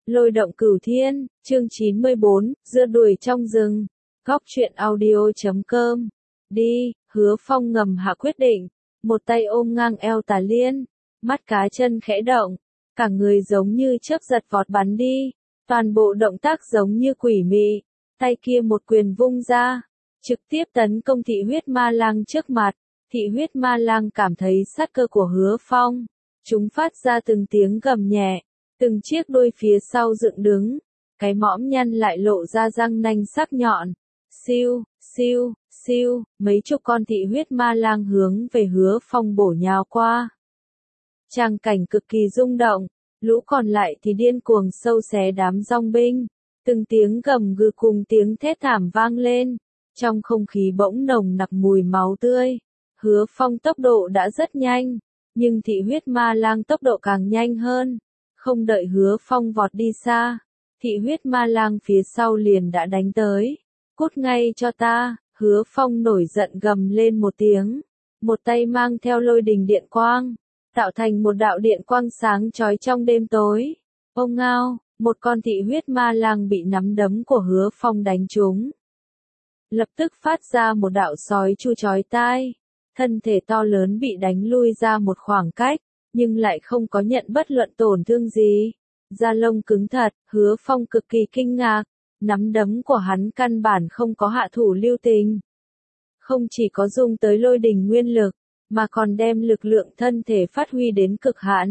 Lôi động cửu thiên, chương 94, rượt đuổi trong rừng. Góc truyện audio.com. Đi, Hứa Phong ngầm hạ quyết định, một tay ôm ngang eo Tà Liên, mắt cá chân khẽ động, cả người giống như chớp giật vọt bắn đi, toàn bộ động tác giống như quỷ mị, tay kia một quyền vung ra, trực tiếp tấn công thị huyết ma lang trước mặt. Thị huyết ma lang cảm thấy sát cơ của Hứa Phong, chúng phát ra từng tiếng gầm nhẹ. Từng chiếc đuôi phía sau dựng đứng, cái mõm nhăn lại lộ ra răng nanh sắc nhọn. Siêu, siêu, siêu, mấy chục con thị huyết ma lang hướng về Hứa Phong bổ nhào qua. Tràng cảnh cực kỳ rung động, lũ còn lại thì điên cuồng sâu xé đám dong binh. Từng tiếng gầm gừ cùng tiếng thét thảm vang lên, trong không khí bỗng nồng nặc mùi máu tươi. Hứa Phong tốc độ đã rất nhanh, nhưng thị huyết ma lang tốc độ càng nhanh hơn. Không đợi Hứa Phong vọt đi xa, thị huyết ma lang phía sau liền đã đánh tới. Cút ngay cho ta, Hứa Phong nổi giận gầm lên một tiếng. Một tay mang theo lôi đình điện quang, tạo thành một đạo điện quang sáng chói trong đêm tối. Ông ngao, một con thị huyết ma lang bị nắm đấm của Hứa Phong đánh trúng. Lập tức phát ra một đạo sói chu chói tai. Thân thể to lớn bị đánh lui ra một khoảng cách, nhưng lại không có nhận bất luận tổn thương gì. Da lông cứng thật, Hứa Phong cực kỳ kinh ngạc, nắm đấm của hắn căn bản không có hạ thủ lưu tình. Không chỉ có dùng tới lôi đình nguyên lực, mà còn đem lực lượng thân thể phát huy đến cực hạn.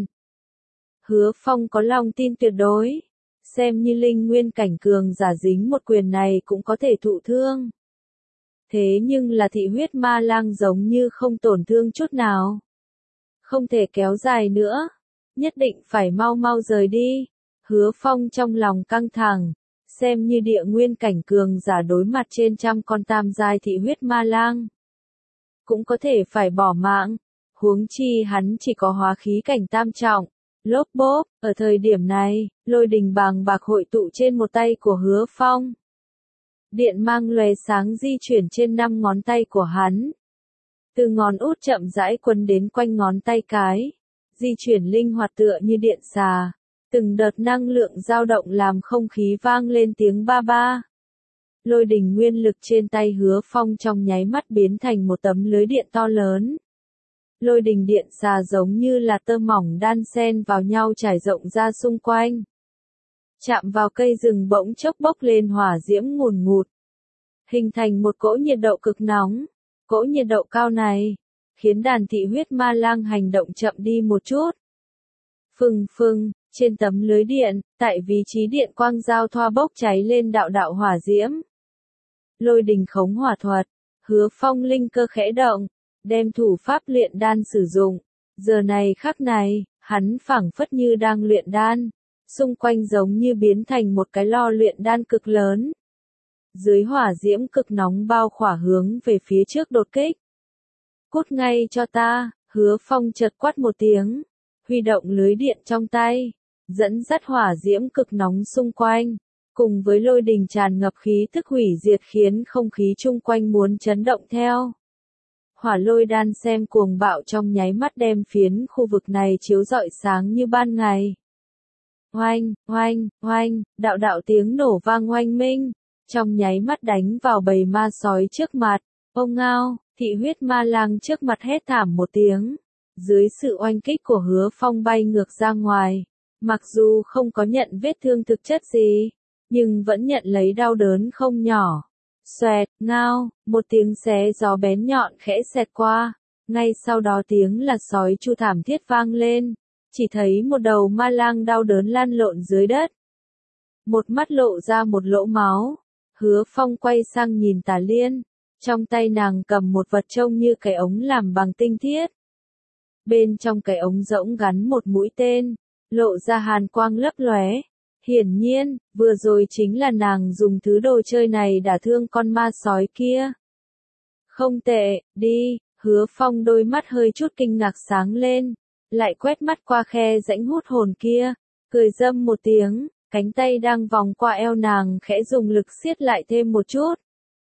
Hứa Phong có lòng tin tuyệt đối, xem như linh nguyên cảnh cường giả dính một quyền này cũng có thể thụ thương. Thế nhưng là thị huyết ma lang giống như không tổn thương chút nào. Không thể kéo dài nữa, nhất định phải mau mau rời đi. Hứa Phong trong lòng căng thẳng, xem như địa nguyên cảnh cường giả đối mặt trên trăm con tam giai thị huyết ma lang. Cũng có thể phải bỏ mạng, huống chi hắn chỉ có hóa khí cảnh tam trọng. Lốp bốp, ở thời điểm này, lôi đình bàng bạc hội tụ trên một tay của Hứa Phong. Điện mang lóe sáng di chuyển trên 5 ngón tay của hắn. Từ ngón út chậm rãi quấn đến quanh ngón tay cái, di chuyển linh hoạt tựa như điện xà. Từng đợt năng lượng dao động làm không khí vang lên tiếng ba ba. Lôi đình nguyên lực trên tay Hứa Phong trong nháy mắt biến thành một tấm lưới điện to lớn. Lôi đình điện xà giống như là tơ mỏng đan xen vào nhau trải rộng ra xung quanh. Chạm vào cây rừng bỗng chốc bốc lên hỏa diễm ngùn ngụt, hình thành một cỗ nhiệt độ cực nóng. Cỗ nhiệt độ cao này khiến đàn thị huyết ma lang hành động chậm đi một chút. Phừng phừng, trên tấm lưới điện, tại vị trí điện quang giao thoa bốc cháy lên đạo đạo hỏa diễm. Lôi đình khống hỏa thuật, Hứa Phong linh cơ khẽ động, đem thủ pháp luyện đan sử dụng. Giờ này khắc này, hắn phảng phất như đang luyện đan, xung quanh giống như biến thành một cái lò luyện đan cực lớn. Dưới hỏa diễm cực nóng bao khỏa hướng về phía trước đột kích. Cút ngay cho ta, Hứa Phong chợt quát một tiếng, huy động lưới điện trong tay, dẫn dắt hỏa diễm cực nóng xung quanh, cùng với lôi đình tràn ngập khí tức hủy diệt khiến không khí chung quanh muốn chấn động theo. Hỏa lôi đan xem cuồng bạo trong nháy mắt đem phiến khu vực này chiếu rọi sáng như ban ngày. Oanh, oanh, oanh, đạo đạo tiếng nổ vang oanh minh, trong nháy mắt đánh vào bầy ma sói trước mặt. Ông ngao, thị huyết ma lang trước mặt hét thảm một tiếng. Dưới sự oanh kích của Hứa Phong bay ngược ra ngoài. Mặc dù không có nhận vết thương thực chất gì, nhưng vẫn nhận lấy đau đớn không nhỏ. Xoẹt, ngao, một tiếng xé gió bén nhọn khẽ xẹt qua. Ngay sau đó tiếng là sói chu thảm thiết vang lên. Chỉ thấy một đầu ma lang đau đớn lăn lộn dưới đất. Một mắt lộ ra một lỗ máu. Hứa Phong quay sang nhìn Tà Liên. Trong tay nàng cầm một vật trông như cái ống làm bằng tinh thiết. Bên trong cái ống rỗng gắn một mũi tên, lộ ra hàn quang lấp lóe. Hiển nhiên, vừa rồi chính là nàng dùng thứ đồ chơi này đả thương con ma sói kia. Không tệ, đi, Hứa Phong đôi mắt hơi chút kinh ngạc sáng lên, lại quét mắt qua khe rãnh hút hồn kia, cười râm một tiếng, cánh tay đang vòng qua eo nàng khẽ dùng lực siết lại thêm một chút.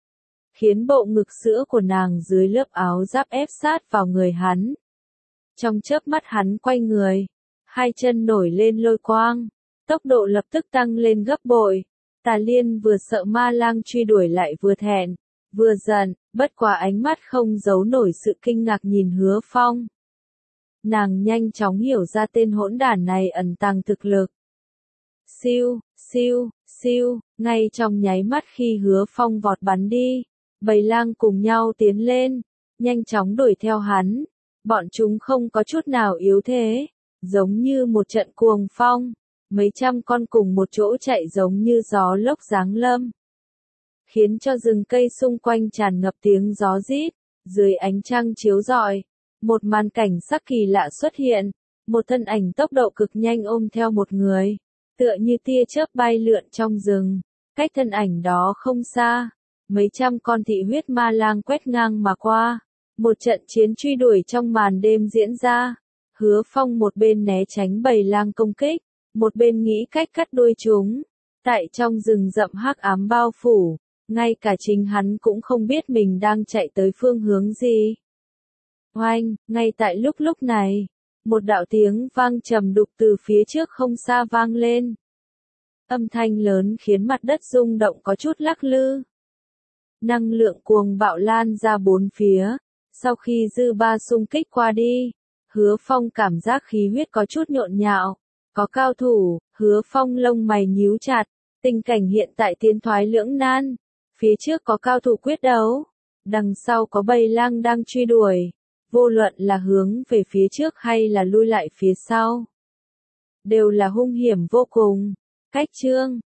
Khiến bộ ngực sữa của nàng dưới lớp áo giáp ép sát vào người hắn. Trong chớp mắt hắn quay người, hai chân nổi lên lôi quang, tốc độ lập tức tăng lên gấp bội. Tà Liên vừa sợ ma lang truy đuổi lại vừa thẹn, vừa giận, bất quá ánh mắt không giấu nổi sự kinh ngạc nhìn Hứa Phong. Nàng nhanh chóng hiểu ra tên hỗn đản này ẩn tàng thực lực. Siêu, siêu, siêu, ngay trong nháy mắt khi Hứa Phong vọt bắn đi, bầy lang cùng nhau tiến lên, nhanh chóng đuổi theo hắn. Bọn chúng không có chút nào yếu thế, giống như một trận cuồng phong, mấy trăm con cùng một chỗ chạy giống như gió lốc giáng lâm, khiến cho rừng cây xung quanh tràn ngập tiếng gió rít. Dưới ánh trăng chiếu rọi, một màn cảnh sắc kỳ lạ xuất hiện, một thân ảnh tốc độ cực nhanh ôm theo một người, tựa như tia chớp bay lượn trong rừng. Cách thân ảnh đó không xa, mấy trăm con thị huyết ma lang quét ngang mà qua. Một trận chiến truy đuổi trong màn đêm diễn ra. Hứa Phong một bên né tránh bầy lang công kích, một bên nghĩ cách cắt đuôi chúng. Tại trong rừng rậm hắc ám bao phủ, ngay cả chính hắn cũng không biết mình đang chạy tới phương hướng gì. Oanh, ngay tại lúc này, một đạo tiếng vang trầm đục từ phía trước không xa vang lên. Âm thanh lớn khiến mặt đất rung động có chút lắc lư. Năng lượng cuồng bạo lan ra bốn phía. Sau khi dư ba xung kích qua đi, Hứa Phong cảm giác khí huyết có chút nhộn nhạo. Có cao thủ, Hứa Phong lông mày nhíu chặt, tình cảnh hiện tại tiến thoái lưỡng nan. Phía trước có cao thủ quyết đấu, đằng sau có bầy lang đang truy đuổi, vô luận là hướng về phía trước hay là lui lại phía sau, đều là hung hiểm vô cùng. Cách chương